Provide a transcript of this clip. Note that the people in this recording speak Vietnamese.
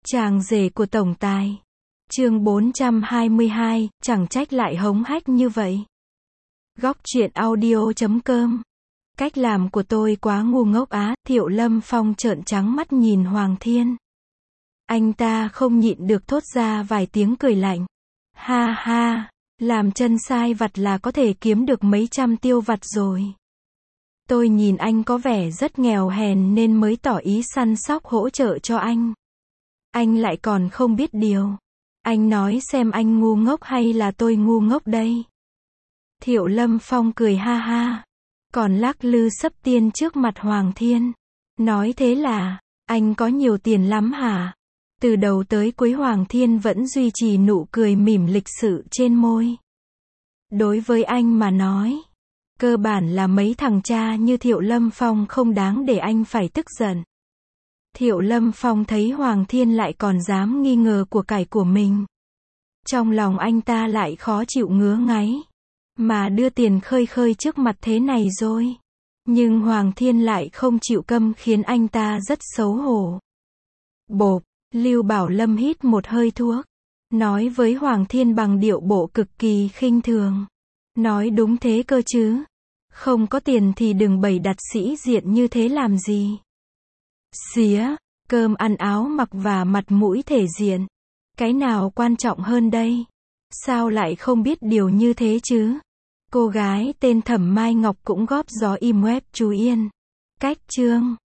Chàng rể của tổng tài. Chương 422, chẳng trách lại hống hách như vậy. Góc truyện audio.com. Cách làm của tôi quá ngu ngốc á, Thiệu Lâm Phong trợn trắng mắt nhìn Hoàng Thiên. Anh ta không nhịn được thốt ra vài tiếng cười lạnh. Ha ha, làm chân sai vặt là có thể kiếm được mấy trăm tiêu vặt rồi. Tôi nhìn anh có vẻ rất nghèo hèn nên mới tỏ ý săn sóc hỗ trợ cho anh. Anh lại còn không biết điều. Anh nói xem anh ngu ngốc hay là tôi ngu ngốc đây? Thiệu Lâm Phong cười ha ha, còn lắc lư sấp tiền trước mặt Hoàng Thiên. Nói thế là, anh có nhiều tiền lắm hả? Từ đầu tới cuối Hoàng Thiên vẫn duy trì nụ cười mỉm lịch sự trên môi. Đối với anh mà nói, cơ bản là mấy thằng cha như Thiệu Lâm Phong không đáng để anh phải tức giận. Thiệu Lâm Phong thấy Hoàng Thiên lại còn dám nghi ngờ của cải của mình. Trong lòng anh ta lại khó chịu ngứa ngáy. Mà đưa tiền khơi khơi trước mặt thế này rồi. Nhưng Hoàng Thiên lại không chịu câm khiến anh ta rất xấu hổ. Bộp, Lưu Bảo Lâm hít một hơi thuốc. Nói với Hoàng Thiên bằng điệu bộ cực kỳ khinh thường. Nói đúng thế cơ chứ. Không có tiền thì đừng bày đặt sĩ diện như thế làm gì. Xía, cơm ăn áo mặc và mặt mũi thể diện. Cái nào quan trọng hơn đây? Sao lại không biết điều như thế chứ? Cô gái tên Thẩm Mai Ngọc cũng góp gió im web chú Yên. Cách chương